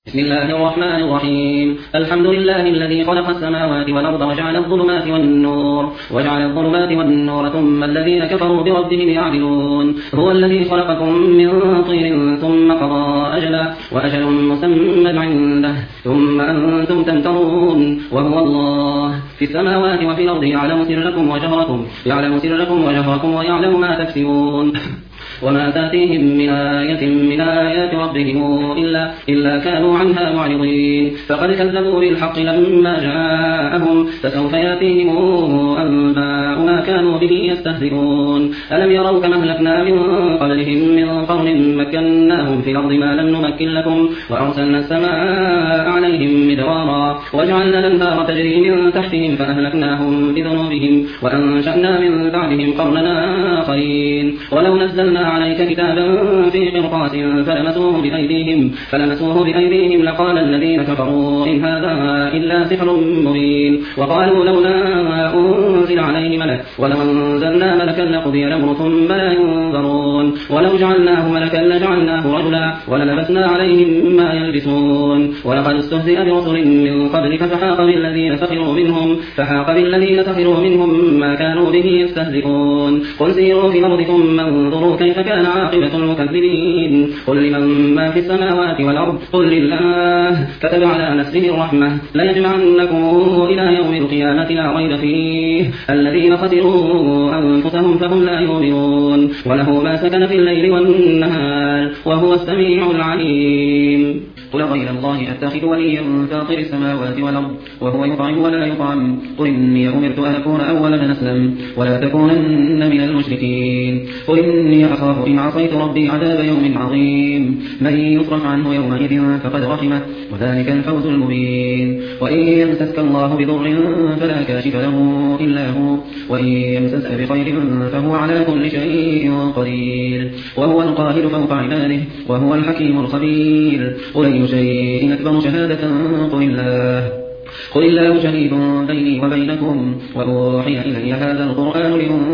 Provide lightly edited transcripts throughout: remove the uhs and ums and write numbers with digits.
بسم الله الرحمن الرحيم. الحمد لله الذي خلق السماوات والأرض وجعل الظلمات والنور ثم الذين كفروا بربهم يعدلون. هو الذي خلقكم من طين ثم قضى أجلا وأجل مسمى عنده ثم أنتم تمترون. وهو الله في السماوات وفي الأرض يعلم سركم وجهركم ويعلم ما تكسبون. وما تأتيهم من آية من آيات ربهم إلا كانوا عنها معرضين. فقد كذبوا بالحق لما جاءهم فسوف يأتيهم أنباء ما كانوا به يستهزئون. ألم يروا كما أهلكنا من قبلهم من قرن مكناهم في الأرض ما لم نمكن لكم وأرسلنا السماء عليهم مدرارا وجعلنا الأنهار تجري من تحتهم فأهلكناهم بذنوبهم وأنشأنا من بعدهم قرنا آخرين. ولو نزلنا عليك كتابا في قرطاس فلمسوه بأيديهم لقال الذين كفروا إن هذا إلا سحر مبين. وقالوا لولا أنزل عليه ملك ولو أنزلنا ملكا لقضي الأمر ثم لا ينظرون. ولو جعلناه ملكا لجعلناه رجلا وللبسنا عليهم ما يلبسون. ولقد استهزئ برسل من قبلك فحاق بالذين سخروا منهم ما كانوا به يستهزئون. قل سيروا في الأرض ثم انظروا كيف كان عاقبة المكذبين. قل لمن ما في السماوات والأرض قل لله كتب على نفسه الرحمة ليجمعنكم إلى يوم القيامة لا ريب فيه الذين خسروا أنفسهم فهم لا يؤمنون. وله ما سكن في الليل والنهار وهو السميع العليم. قل غير الله أتخذ وليا فاطر السماوات والأرض وهو يطعم ولا يطعم. قل إني أمرت أن أكون أول من أسلم ولا تكونن من المشركين. قل إني أخاف إن عصيت ربي عذاب يوم عظيم. من يصرف عنه يومئذ فقد رحمه وذلك الفوز المبين. وإن يمسسك الله بضر فلا كاشف له إلا هو وإن يمسسك بخير فهو على كل شيء قدير. وهو القاهر فوق عباده وهو الحكيم الخبير. قل أي شيء أكبر شهادة قل الله شهيد بيني وبينكم وأوحي إلي هذا القرآن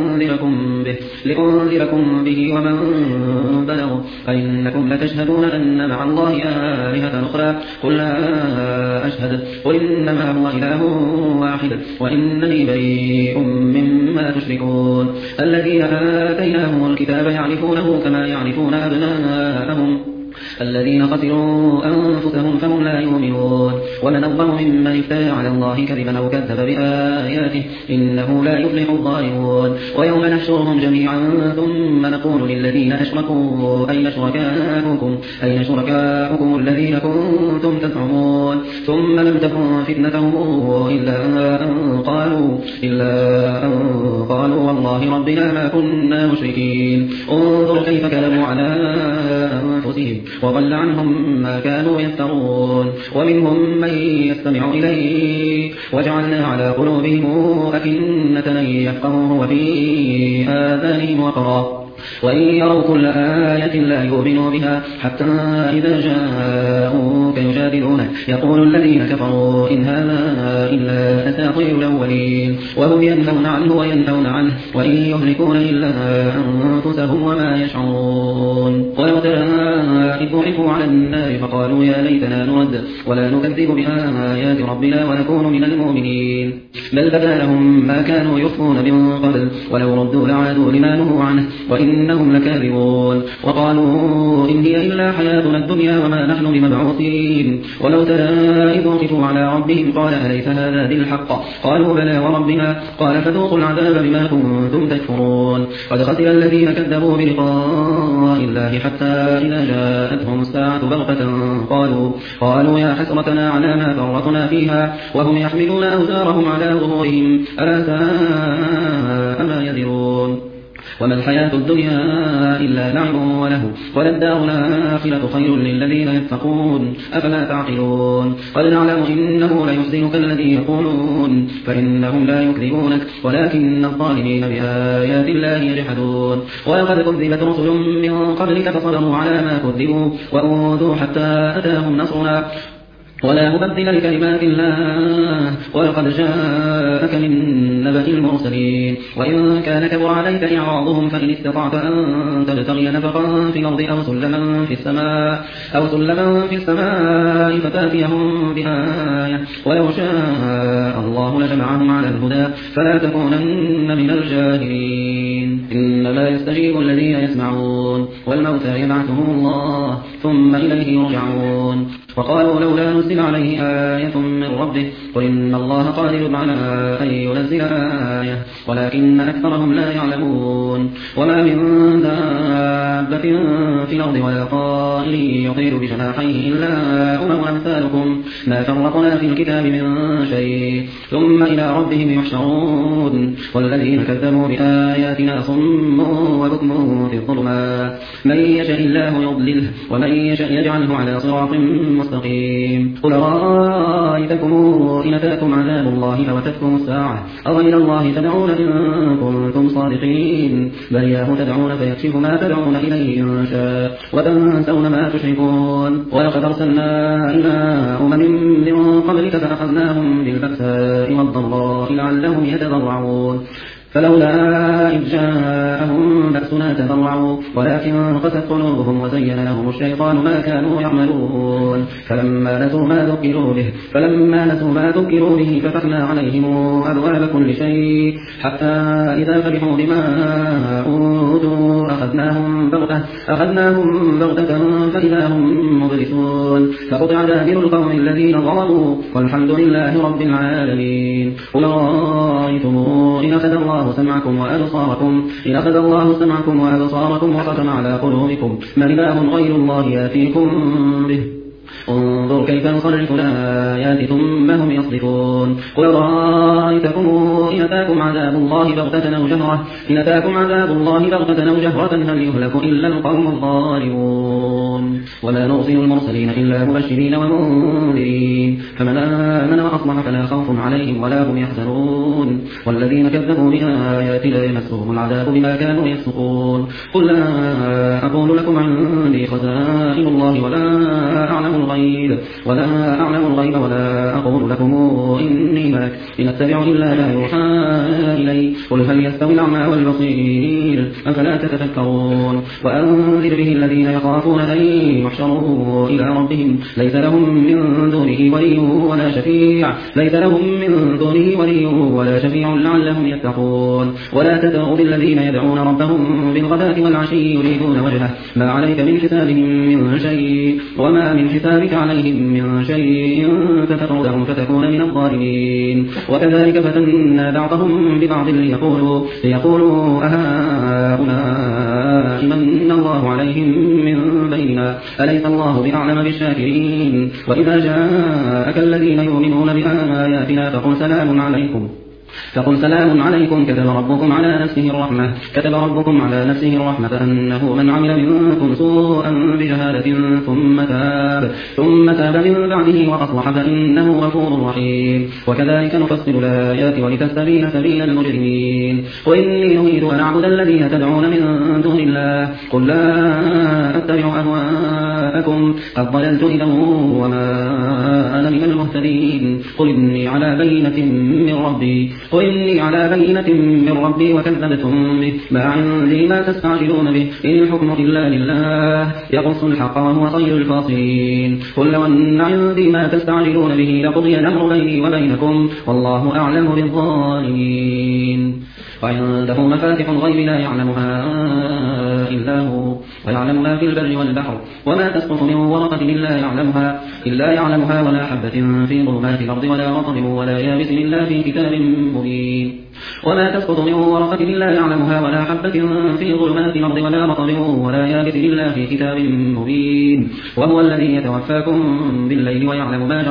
لأنذركم به ومن بلغ أئنكم لتشهدون أن مع الله آلهة أخرى قل لا أشهد قل إنما هو إله واحد وإنني بريء مما تشركون. الذين آتيناهم الكتاب يعرفونه كما يعرفون أبناءهم الذين خسروا أنفسهم فهم لا يؤمنون. ومن أظلم ممن افترى على الله كذبا أو كذب بآياته إنه لا يفلح الظالمون. ويوم نحشرهم جميعا ثم نقول للذين أشركوا أين شركاؤكم الذين كنتم تزعمون ثم لم تكن فتنتهم إلا أن قالوا والله ربنا ما كنا مشركين. انظر كيف كذبوا على أنفسهم وضل عنهم ما كانوا يفترون. ومنهم من يستمع إليه وجعلنا على قلوبهم أكنة أن يفقهوه وفي آذانهم وقرا وإن يروا كل آية لا يؤمنوا بها حتى إذا جاءوك يجادلونك يقول الذين كفروا إن هذا إلا أساطير الأولين. وهم ينهون عنه وينهون عنه وإن يهلكون إلا أنفسهم وما يشعرون. ولو ترى إذ ضربوا على النار فقالوا يا ليتنا نرد ولا نكذب بآيات ربنا ونكون من المؤمنين بل بدا لهم ما كانوا يخفون من قبل ولو ردوا لعادوا لما نهوا عنه وإنهم لكاذبون. وقالوا إن هي إلا حياتنا الدنيا وما نحن بمبعوثين. ولو ترى إذ وقفوا على ربهم قال أليس هذا بالحق قالوا بلى وربنا قال فذوقوا العذاب بما كنتم تكفرون. قد خسر الذين كذبوا بلقاء الله حتى إذا جاءتهم الساعة بغتة قالوا يا حسرتنا على ما فرطنا فيها وهم يحملون أوزارهم على ظهورهم ألا ساء ما يذرون. وما الحياة الدنيا إلا لعب وله وللدار الآخرة خير للذين يتقون أفلا تعقلون. قد نعلم إنه ليحزنك الذي يقولون فإنهم لا يكذبونك ولكن الظالمين بآيات الله يجحدون. ولقد كذبت رسل من قبلك فصبروا على ما كذبوا وأوذوا حتى أتاهم نصرنا ولا مبدل لكلمات الله ولقد جاءك من نبأ المرسلين وإن كان كبر عليك إعراضهم فإن استطعت أن تبتغي نفقا في الأرض أو سلما في السماء فتأتيهم بآية ولو شاء الله لجمعهم على الهدى فلا تكونن من الجاهلين إنما يستجيب الذين يسمعون والموتى يبعثهم الله ثم إليه يرجعون وقالوا لولا نزل عليه آية من ربه قل إن الله قادر على أن ينزل آية ولكن أكثرهم لا يعلمون وما من دابة في الأرض ولا طائر يطير بجناحيه إلا أمثالكم ما فرطنا في الكتاب من شيء ثم إلى ربهم يحشرون والذين كذبوا بآياتنا صم وبكم في الظلمات من يشاء الله يضلله ومن يشاء يجعله على صراط مستقيم قل رأيتكم إن أتاكم عذاب الله فوتتكم الساعة أغير الله تدعون إن كنتم صادقين بل إياه تدعون فيكشف ما تدعون إليه إن شاء وتنسون ما تشركون ولقد أرسلنا إلى أمم من قبلك فأخذناهم بالبأساء والضراء لعلهم يتضرعون فلولا إذ جاءهم بأسنا تضرعوا ولكن قست قلوبهم وزين لهم الشيطان ما كانوا يعملون فلما نسوا ما ذكروا به فتحنا عليهم أبواب كل شيء حتى إذا فرحوا بما أوتوا أخذناهم بغتة فإذا هم مبلسون فقطع دابر القوم الذين ظلموا والحمد لله رب العالمين قل رأيتم إن أخذ الله سمعكم وأبصاركم وختم على قلوبكم من إله غير الله يأتيكم به انظر كيف نصرف الآيات ثم هم يصدفون قل رأيتكم إن أتاكم عذاب الله بغتة أو جهرة هل يهلك إلا القوم الظالمون وما نرسل المرسلين إلا مبشرين ومنذرين فمن آمن وأصلح فلا خوف عليهم ولا هم يحزنون والذين كذبوا بآياتنا يمسهم العذاب بما كانوا يفسقون قل لا أقول لكم عندي خزائن الله ولا أعلم الغيب ولا أقول لكم إني ملك إن أتبع إلا ما يوحى إلي قل هل يستوي الأعمى والبصير أفلا تتفكرون وأنذر به الذين يخافون أن يحشروا إلى ربهم ليس لهم من دونه ولي ولا شفيع لعلهم يتقون ولا تدعوا بالذين يدعون ربهم بالغداة والعشي يريدون وجهه ما عليك من حسابهم من شيء وما من حسابك عليهم من شيء فتطردهم فتكون من الظالمين وكذلك فتنا بعضهم ببعض ليقولوا أهؤلاء من الله عليهم من بيننا أليس الله بأعلم بالشاكرين وإذا جاءك الذين يؤمنون بآياتنا فقل سلام عليكم كتب ربكم على نفسه الرحمة أنه من عمل منكم سوءا بجهالة ثم تاب من بعده وأصلح فإنه غفور رحيم وكذلك نفصل الآيات ولتستبين سبيل المجرمين وإني نريد أن أعبد الذين تدعون من دون الله قل لا أتبع أهواءكم قد ضللت إذا وما أنا من المهتدين قل إني على بينة من ربي وكذبتم به ما عندي ما تستعجلون به إن الحكم إلا لله يقص الحق وهو خير الفاصلين قل لو أن عندي ما تستعجلون به لقضي الأمر بيني وبينكم والله أعلم بالظالمين وعنده مفاتح الغيب لا يعلمها إلا هو ويعلم ما في البر والبحر وما تسقط من ورقة إلا يعلمها ولا حبة في ظلمات الأرض ولا رطب ولا يابس إلا في كتاب مبين وما تسقط من ورقة إلا يعلمها ولا حبة في ظلمات الأرض ولا رطب ولا يابس إلا في كتاب مبين وهو الذي يتوفاكم بالليل ويعلم ما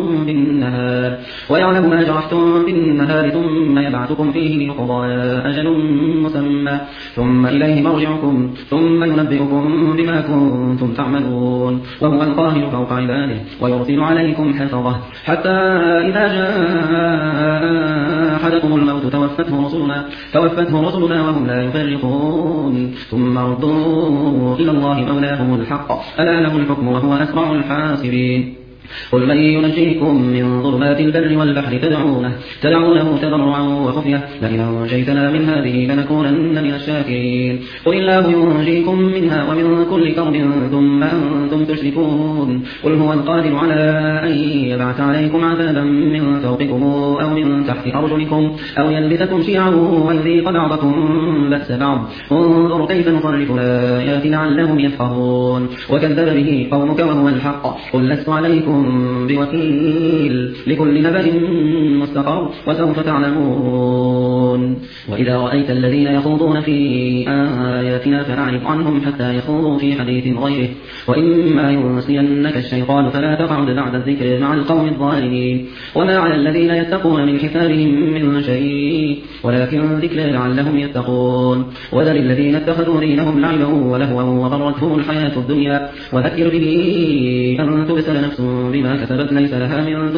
جرحتم بالنهار ثم يبعثكم فيه ليقضى أجل مسمى ثم إليه مرجعكم ثم ينبئكم بما كنتم تعملون وهو القاهر فوق عباده ويرسل عليكم حفظه حتى إذا جاء أحدكم الموت توفته رسلنا وهم لا يفرقون ثم ردوا إلى الله مولاهم الحق ألا له الحكم وهو أسرع الحاسبين قل من ينجيكم من ظلمات البر والبحر تدعونه تضرعا وخفية لئن أنجيتنا من هذه لنكونن من الشاكرين قل الله ينجيكم منها ومن كل كرب ثم أنتم تشركون قل هو القادر على أن يبعث عليكم عذابا من فوقكم أو من تحت أرجلكم أو يلبسكم شيعا ويذيق بعضكم بأس بعض انظر كيف نصرف الآيات لعلهم يفقهون وكذب به قومك وهو الحق قل لست عليكم بوكيل لكل نبأ مستقر وسوف تعلمون وإذا رأيت الذين يخوضون في آياتنا فأعرض عنهم حتى يخوضوا في حديث غيره وإما ينسينك الشيطان فلا تقعد بعد الذكر مع القوم الظالمين وما على الذين يتقون من حسابهم من شيء ولكن ذكر لعلهم يتقون وذل الذين اتخذوا دينهم لعبا ولهوا وغرتهم الحياة الدنيا وذكر به أن تبسل نفس بما كسبت ليس لها من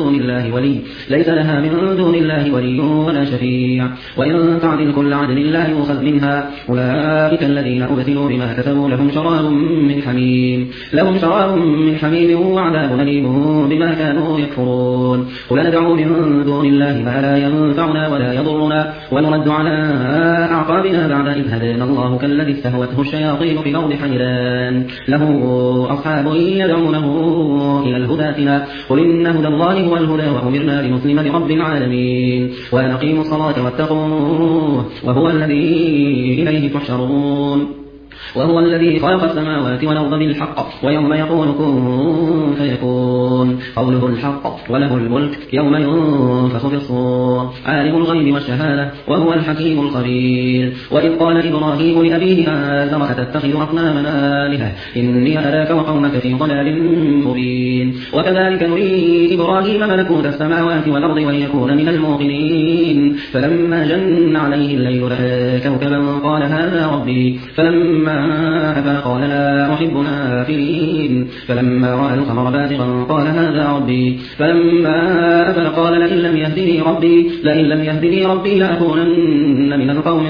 دون الله ولي ولا شفيع وإن تعدل كل عدل لا يؤخذ منها أولئك الذين أبسلوا بما كسبوا لهم شراب من حميم وعذاب أليم بما كانوا يكفرون قل ندعو من دون الله ما لا ينفعنا ولا يضرنا ونرد على أعقابنا بعد إذ هدانا الله كالذي استهوته الشياطين في الأرض حيران له أصحاب يدعونه إلى الهدى قل إن هدى الله هو الهدى وأمرنا لنسلم لرب العالمين وأن أقيموا الصلاة واتقوه وهو الذي إليه تحشرون وهو الذي خلق السماوات والأرض بالحق ويوم يقول كن فيكون قوله الحق وله الملك يوم ينفخ في الصور عالم الغيب والشهادة وهو الحكيم الخبير وإذ قال إبراهيم لأبيه آزر أتتخذ أصناما آلهة إني أراك وقومك في ضلال مبين وكذلك نري إبراهيم ملكوت السماوات والأرض وليكون من الموقنين فلما جن عليه الليل رأى كوكبا قال هذا ربي فلما أفل قال لا أحب الآفلين فلما رأى القمر بازغا قال هذا ربي فلما أفل قال لئن لم يهدني ربي لأكونن من القوم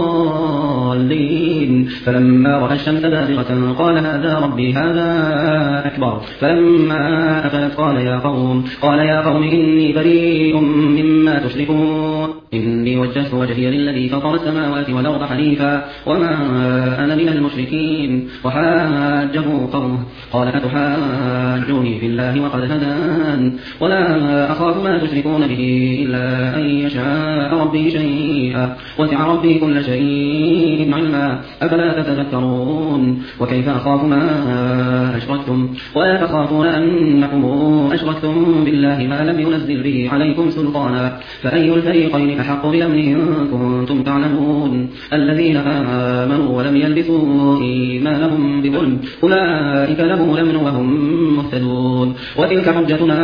الضالين فلما رأى الشمس بازغة قال هذا ربي هذا أكبر فلما أفلت قال يا قوم إني بريء مما تشركون إني وجهت وجهي للذي فطر السماوات والأرض حنيفا وما أنا من المشركين وحاجه قومه قال أتحاجوني في الله وقد هدان ولا أخاف ما تشركون به إلا أن يشاء ربي شيئا وسع ربي كل شيء علما أفلا تتذكرون وكيف أخاف ما أشركتم ولا تخافون أنكم أشركتم بالله ما لم ينزل به عليكم سلطانا فأي الفريقين أحق بالأمن إن كنتم تعلمون الذين آمنوا ولم يلبسوا إيمانهم بظلم أولئك لهم الأمن وهم مهتدون وتلك حجتنا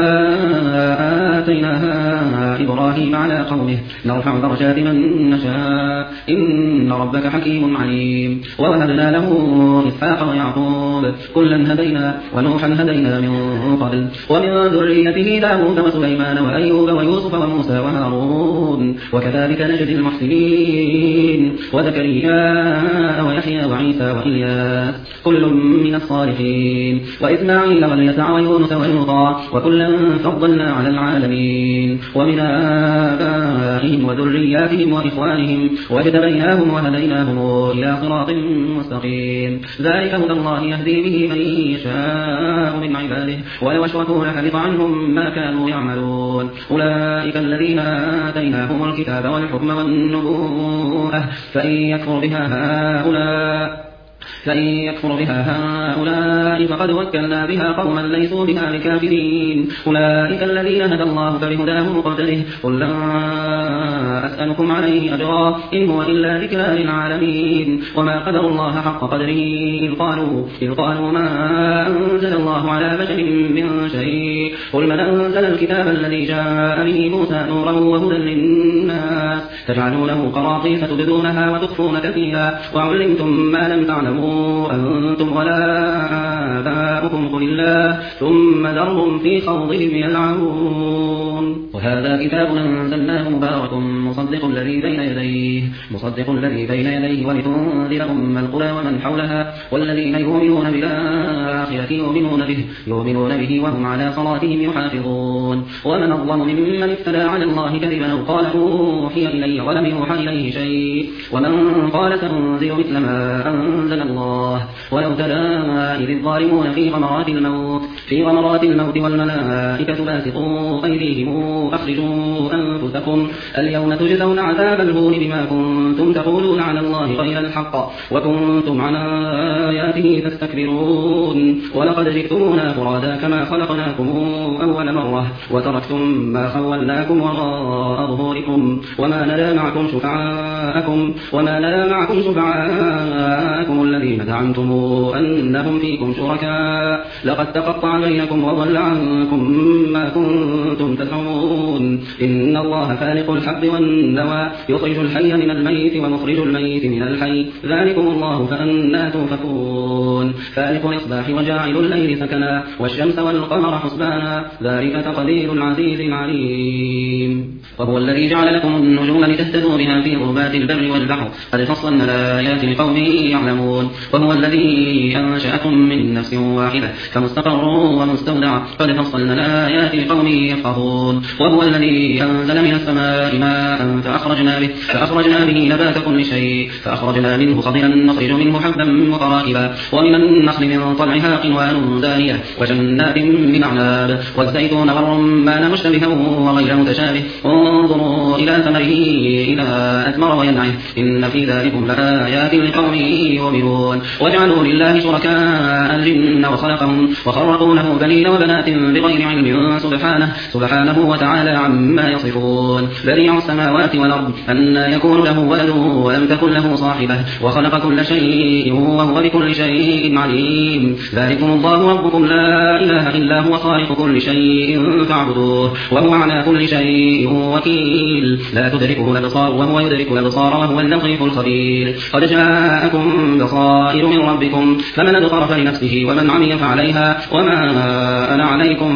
آتيناها إبراهيم على قومه نرفع درجات من نشاء إن ربك حكيم عليم ووهبنا له إسحاق ويعقوب كلا هدينا ونوحا هدينا من قبل ومن ذريته داود وسليمان وأيوب ويوسف وموسى وهارون وكذلك نجزي المحسنين وزكريا ويحيى وعيسى وإلياس كل من الصالحين وإسماعيل واليسع ويونس ولوطا وكلا فضلنا على العالمين ومن آبائهم وذرياتهم وإخوانهم واجتبيناهم وهديناهم إلى صراط مستقيم ذلك هدى الله يهدي به من يشاء من عباده ولو أشركوا لحبط عنهم ما كانوا يعملون أولئك الذين آتيناهم الكتاب والحكم والنبوءة فإن يكفر بها هؤلاء فقد وكلنا بها قوما ليسوا بها بكافرين أولئك الذين هدى الله فبهداه مقتده قل لا أسألكم عليه أجرا إن هو إلا ذكرى للعالمين وما قدر الله حق قدره إذ قالوا ما أنزل الله على بشر من شيء قل من أنزل الكتاب الذي جاء به موسى نورا وهدى للناس تجعلونه قراطيس تبدونها وتخفون كثيرا وعلمتم ما لم تعلموا تعلموا أنتم ولا آباؤكم قل الله ثم ذرهم في خوضهم يلعبون. وهذا كتاب أنزلناه مبارك مصدق الذي بين يديه ولتنذر أم القرى ومن حولها والذين يؤمنون بالآخرة يؤمنون به وهم على صلاتهم يحافظون. ومن أظلم ممن افترى على الله كذبا أو قال أوحي إلي ولم يوحى إليه شيء ومن قال سأنزل مثل ما أنزل الله ولو ترى إذ الظالمون في غمرات الموت والملائكة باسطوا أيديهم أخرجوا أنفسكم اليوم تجزون عذاب الهون بما كنتم تقولون على الله غير الحق وكنتم عن آياته تستكبرون. ولقد جئتمونا فرادا كما خلقناكم أول مرة وتركتم ما خولناكم وراء ظهوركم وما نرى معكم شفعاءكم الذين زعمتم أنهم فيكم شركاء لقد تقطع بينكم وضل عنكم ما كنتم تزعمون. إن الله خالق الحب والنوى يخرج الحي من الميت ومخرج الميت من الحي ذلكم الله فأنى توفكون. فالق الإصباح وجاعل الليل سكنا والشمس والقمر حسبانا ذلك تقدير العزيز العليم. وهو الذي جعل لكم النجوم لتهتدوا بها في غربات البر والبحر قد فصلنا الآيات لقوم يعلمون. وهو الذي أنشأكم من نفس واحدة فمستقر ومستودع قد فصلنا الآيات لقوم يفقهون. وهو الذي أنزل من السماء ماء فأخرجنا به نبات كل شيء فأخرجنا منه خضرا نخرج منه حبا متراكبا ومن النخل من طلعها قنوان دانية وجنات من أعناب والزيتون والرمان مشتبها وغير متشابه انظروا إلى ثمره إذا أثمر وينعه إن في ذلكم لآيات لقوم يؤمنون. وجعلوا لله شركاء الجن وخلقهم وخرقوا له بنين وبنات بغير علم سبحانه وتعالى عما يصفون. بديع السماوات والأرض أنى يكون له ولد ولم تكن له صاحبة وخلق كل شيء وهو بكل شيء عليم. ذلكم الله ربكم لا إله إلا هو خالق كل شيء فاعبدوه وهو على كل شيء وكيل لا تدركه الأبصار وهو يدرك الأبصار وهو اللطيف الخبير. قد جاءكم بصائر من ربكم فمن أدبر فلنفسه ومن عمي فعليها وما أنا عليكم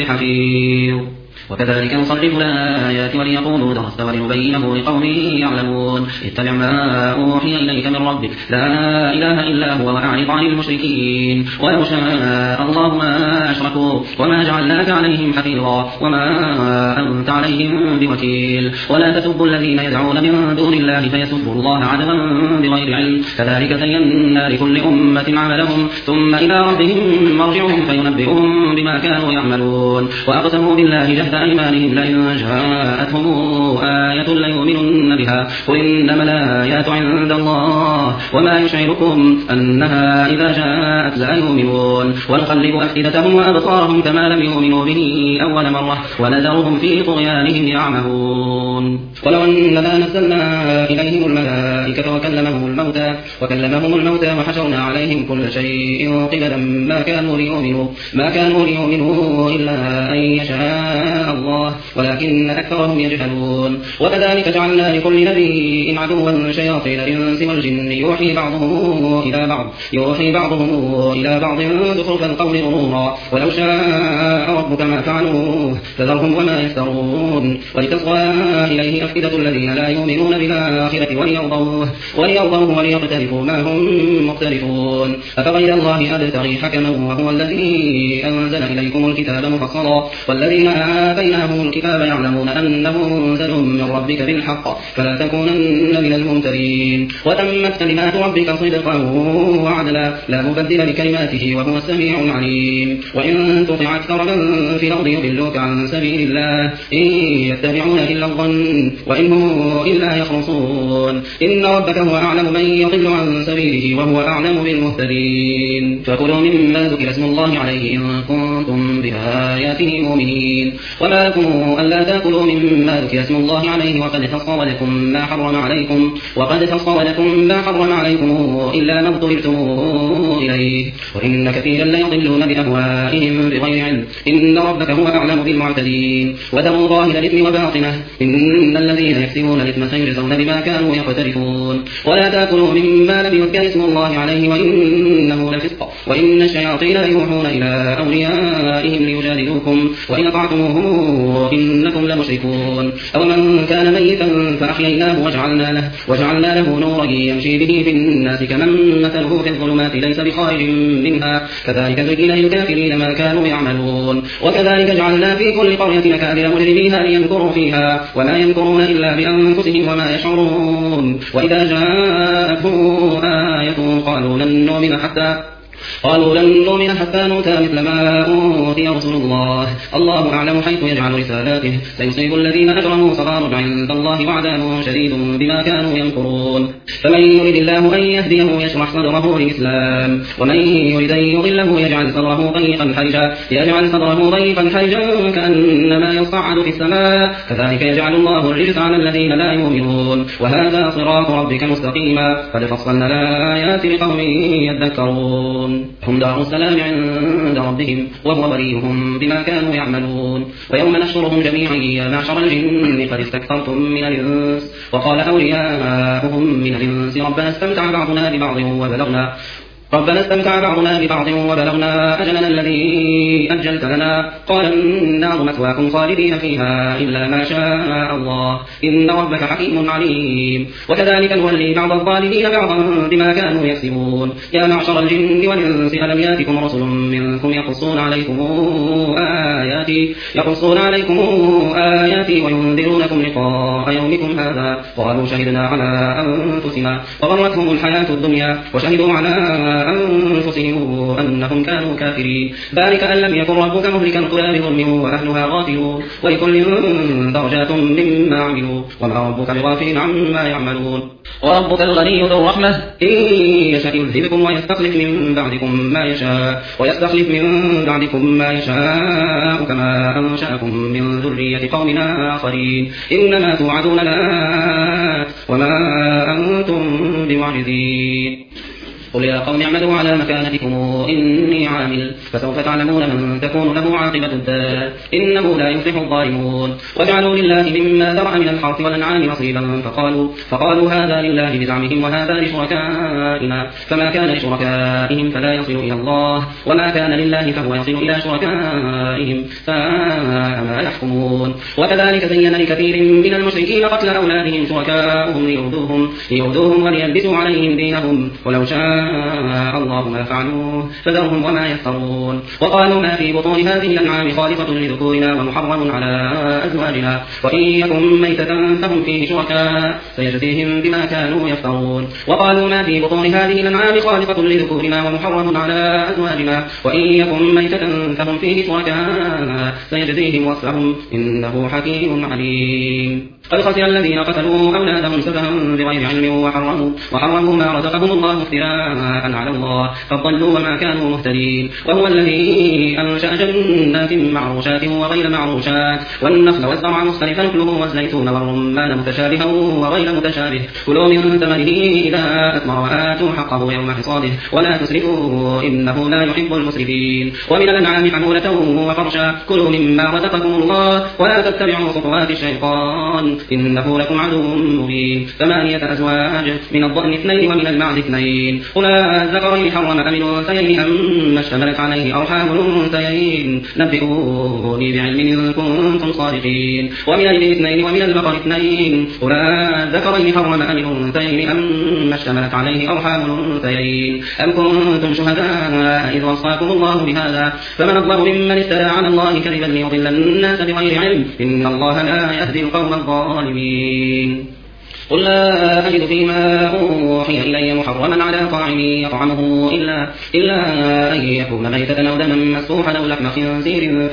بحفيظ. وكذلك نصرف الآيات وليقولوا درست ولنبينه لقوم يعلمون. اتبع ما أوحي إليك من ربك لا إله إلا هو وأعرض عن المشركين. ولو شاء الله ما أشركوا وما جعلناك عليهم حفيظا وما أنت عليهم بوكيل. ولا تسبوا الذين يدعون من دون الله فيسبوا الله عدوا بغير علم كذلك زينا لكل أمة عملهم ثم إلى ربهم مرجعهم فينبئهم بما كانوا يعملون. وأقسموا بالله جهد أيمانهم لئن جاءتهم آية ليؤمنن بها قل إنما الآيات عند الله وما يشعركم أنها إذا جاءت لا يؤمنون. ونقلب أفئدتهم وأبصارهم كما لم يؤمنوا به أول مرة ونذرهم في طغيانهم يعمهون. ولو أننا نزلنا إليهم الملائكة وكلمهم الموتى وحشرنا عليهم كل شيء قبلا ما كانوا ليؤمنوا إلا أن يشاء الله ولكن أكثرهم يجهلون. وكذلك جعلنا لكل نبي عدوا شياطين الإنس والجن يوحي بعضهم إلى بعض زخرف القول غرورا ولو شاء ربك ما فعلوه فذرهم وما يفترون. ولتصغى إليه أفئدة الذين لا يؤمنون بالآخرة وليرضوه وليقترفوا ما هم مقترفون. أفغير الله أبتغي حكما وهو الذي أنزل إليكم الكتاب مفصلا والذين آتيناهم الكتاب يعلمون أنه منزل من ربك بالحق فلا تكونن من الممترين. وتمت كلمات ربك صدقا وعدلا لا مبدل لكلماته وهو السميع العليم. وإن تطع أكثر من في الأرض يضلوك عن سبيل الله إن يتبعون إلا الظن وإن هم إلا يخرصون. إن ربك هو أعلم من يضل عن سبيله وهو أعلم بالمهتدين. فكلوا مما ذكر اسم الله عليه إن كنتم بآياته مؤمنين. وما لكم ألا تأكلوا مما ذكر اسم الله عليه وقد فصل لكم ما حرم عليكم إلا ما اضطررتم إليه وإن كثيرا ليضلون بأهوائهم بغير علم إن ربك هو أعلم بالمعتدين. وذروا ظاهر الإثم وباطنه إن إن الذين يكسبون الإثم سيجزون بما كانوا يقترفون ولا تأكلوا مما لم يذكر اسم الله عليه وإنه لفسق وإن الشياطين ليوحون إلى أوليائهم ليجادلوكم وإن أطعتموهم إنكم لمشركون أو من كان ميتا فأحييناه وجعلنا له نورا يمشي به في الناس كمن مثله في الظلمات ليس بخارج منها كذلك زين للكافرين ما كانوا يعملون وكذلك جعلنا في كل قرية أكابر مجرميها ليمكروا فيها وما يمكرون إلا بأنفسهم وما يشعرون وإذا جاءتهم آية قالوا لن نؤمن حتى نؤتى مثل ما أوتي رسل الله أعلم حيث يجعل رسالاته سيصيب الذين أجرموا صغار عند الله وعذاب شديد بما كانوا يمكرون فمن يرد الله أن يهديه يشرح صدره للإسلام ومن يرد أن يضله يجعل صدره ضيقا حرجا كأنما يصعد في السماء كذلك يجعل الله الرجس على الذين لا يؤمنون وهذا صراط ربك مستقيما قد فصلنا الآيات لقوم يذكرون هم دار السلام عند ربهم وهو وليهم بما كانوا يعملون ويوم نحشرهم جميعا يا معشر الجن قد استكثرتم من الإنس وقال أولياؤهم من الإنس ربنا استمتع بعضنا ببعض وبلغنا أجلنا الذي أجلت لنا قال النار مثواكم خالدين فيها إلا ما شاء الله إن ربك حكيم عليم وكذلك نولي بعض الظالمين بعضا بما كانوا يكسبون يا معشر الجن والإنس ألم يأتكم رسل منكم يقصون عليكم آياتي وينذرونكم لقاء يومكم هذا قالوا شهدنا على أنفسنا وغرتهم الحياة الدنيا وشهدوا على أنفسهم أنهم كانوا كافرين ذلك أن لم يكن ربك مهلك القرى بظلم وأهلها غافلون ولكل درجات مما عملوا وما ربك بغافل عما يعملون وربك الغني ذو الرحمة إن يشأ يذهبكم ويستخلف من بعدكم ما يشاء كما أنشأكم من ذرية قوم آخرين إنما توعدون لآت وما أنتم بمعجزين قل يا قوم اعملوا على مكانتكم إني عامل فسوف تعلمون من تكون له عاقبة الدار إنه لا يفلح الظالمون وجعلوا لله مما ذرأ من الحرث والأنعام نصيبا فقالوا هذا لله بزعمهم وهذا لشركائنا فما كان لشركائهم فلا يصل إلى الله وما كان لله فهو يصل إلى شركائهم ساء ما يحكمون وكذلك زين لكثير من المشركين قتل أولادهم شركاؤهم ليردوهم وليلبسوا عليهم دينهم ولو شاء الله ما فعلوه فذرهم وما يفترون وقالوا ما في بطون هذه الأنعام خالصة لذكورنا ومحرم على أزواجنا وإن يكن ميتة فهم فيه شركاء سيجزيهم بما كانوا يفترون وقالوا ما في بطون هذه الأنعام خالصة لذكورنا ومحرم على أزواجنا وإن يكن ميتة فهم فيه شركاء سيجزيهم وصفهم إنه حكيم عليم قد خسر الذين قتلوا أولادهم سفها بغير علم وحرموا ما رزقهم الله افتراء على الله فضلوا وما كانوا مهتدين وهو الذي أنشأ جنات معروشات وغير معروشات والنخل والزرع مختلفا أكله والزيتون والرمان متشابها وغير متشابه كلوا من ثمره إذا أثمر وآتوا حقه يوم حصاده ولا تسرفوا إنه لا يحب المسرفين ومن الأنعام حمولة وفرشا كلوا مما رزقكم الله ولا تتبعوا خطوات الشيطان إنه لكم عدو مبين 8 أزواج من الضأن 2 ومن المعز 2 قل الذكرين حرم أم الأنثيين أما اشتملت عليه أرحام الأنثيين نبئوني بعلم إن كنتم صادقين ومن الإبل 2 ومن البقر 2 قل الذكرين حرم أم الأنثيين أما اشتملت عليه أرحام الأنثيين أم كنتم شهداء إذ وصاكم الله بهذا فمن أظلم ممن افترى على الله كذبا ليضل الناس بغير علم إن الله لا يهدي القوم الظالمين قل لا أجد فيما أوحي إلي محرما على طاعم يطعمه إلا أن يكون ميتة أو دما مسفوحا أو لحم خنزير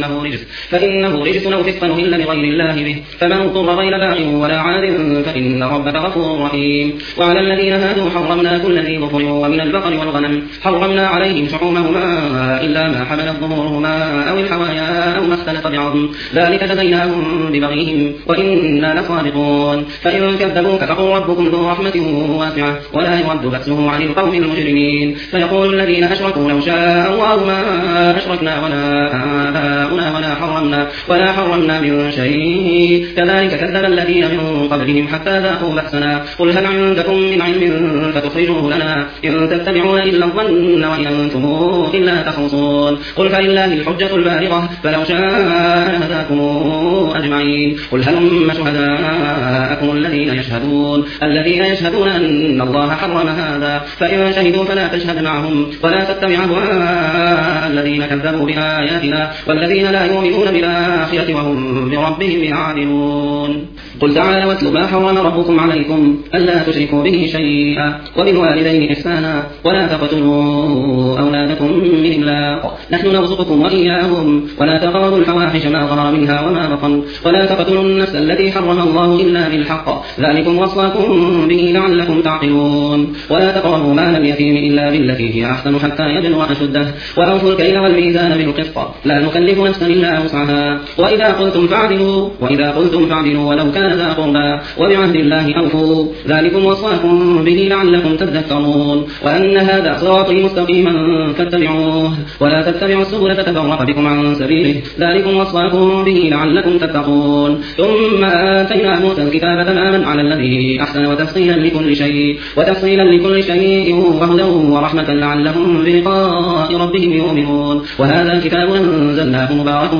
فإنه رجس أو فسقا أهل لغير الله به فمن اضطر غير باغ ولا عاد فإن ربك غفور رحيم وعلى الذين هادوا حرمنا كل ذي ظفر ومن البقر والغنم حرمنا عليهم شحومهما إلا ما حملت ظهورهما أو الحوايا أو ما اختلط بعظم ذلك جزيناهم ببغيهم وإنا لصادقون فإن كذبوك فقل ربكم ذو رحمة واسعة ولا يرد بأسه عن القوم المجرمين فيقول الذين أشركوا لو شاء الله ما أشركنا ولا آباؤنا ولا حرمنا من شيء كذلك كذب الذين من قبلهم حتى ذاقوا بأسنا قل هل عندكم من علم فتخرجوه لنا إن تتبعون إلا الظن وإن أنتم إلا تخرصون قل فلله الحجة البالغة فلو شاء هداكم أجمعين قل هلم شهداءكم الذين يشهدون أن الله حرم هذا فإن شهدوا فلا تشهد معهم ولا تتبع أهواء الذين كذبوا بآياتنا والذين لا يؤمنون بالآخرة وهم بربهم يعدلون قل تعالوا واتلوا ما حرم ربكم عليكم ألا تشركوا به شيئا وبالوالدين إحسانا ولا تقتلوا أولادكم من إملاق نحن نرزقكم وإياهم ولا تقربوا الفواحش ما ظهر منها وما بطن ولا تقتلوا النفس التي حرم الله إلا بالحق ذلكم وصاكم به لعلكم تعقلون ولا تقربوا مال اليتيم إلا بالتي هي أحسن حتى يبلغ أشده وأوفوا الكيل والميزان بالقسط لا نكلف نفسا إلا وسعها وإذا قلتم فاعدلوا ولو كان ذا قربى وبعهد الله أوفوا ذلكم وصاكم به لعلكم تذكرون وأن هذا صراطي مستقيما فاتبعوه ولا تتبعوا السبل فتفرق بكم عن سبيله ذلكم وصاكم به لعلكم تتقون ثم آتينا موسى الكتاب تماما على الذي أحسن وتفصيلا لكل شيء وهدى ورحمة لعلهم بلقاء ربهم يؤمنون وهذا كتاب أنزلناه مبارك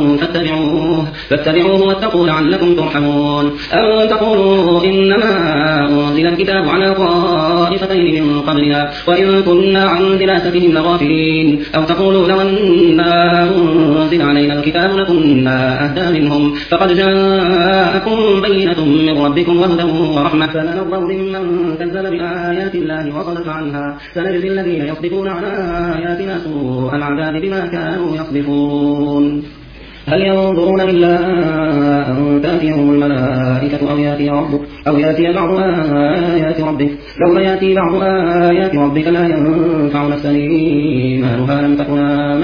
فاتبعوه واتقوا لعلكم ترحمون أن تقولوا إنما أنزل الكتاب على طائفتين من قبلنا وإن كنا عن دراستهم لغافلين أو تقولوا لو أنا أنزل علينا الكتاب لكنا أهدى منهم فقد جاءكم بينة من ربكم وهدى ورحمة فمن الظالم من كذب بآيات الله وصدف عنها سنجزي الذين يصدفون عن آياتنا سوء العذاب بما كانوا يصدفون هل ينظرون إلا أن تأتيهم الملائكة أو يأتي بعض آيات ربك يوم يأتي بعض آيات ربك لا ينفع نفسا إيمانها لم تكن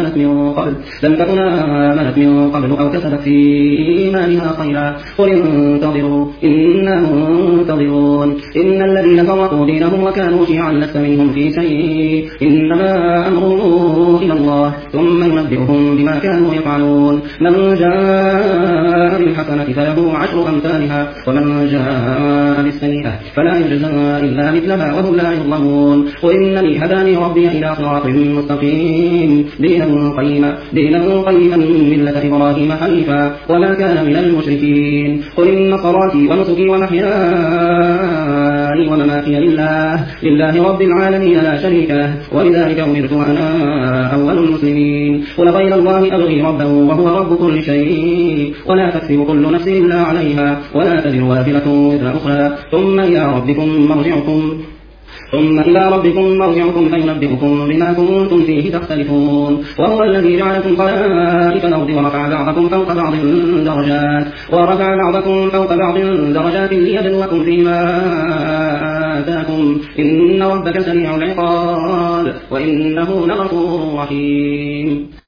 آمنت من قبل أو كسبت في إيمانها خيرا قل انتظروا إنا منتظرون إن الذين فرقوا دينهم وكانوا شيعا لست منهم في شيء إنما أمرهم إلى الله ثم ينبئهم بما كانوا يفعلون من جاء بالحسنة فله 10 أمثالها ومن جاء بالسيئة فلا يجزى إلا مثلها وهم لا يظلمون قل إنني هداني ربي إلى صراط مستقيم دينا قيما ملة إبراهيم حنيفا وما كان من المشركين قل إن صلاتي ونسكي ومحياي ومماتي لله رب العالمين لا شريك له وبذلك أمرت وأنا أول المسلمين قل غير الله أبغي ربا وهو رب كل شيء ولا تكسب كل نفس إلا عليها ولا تزر وازرة وزر أخرى ثم إلى ربكم مرجعكم فينبئكم بما كنتم فيه تختلفون وهو الذي جعلكم خلائف الأرض ورفع بعضكم فوق بعض درجات ليبلوكم فيما آتاكم إن ربك سريع العقاب وإنه لغفور رحيم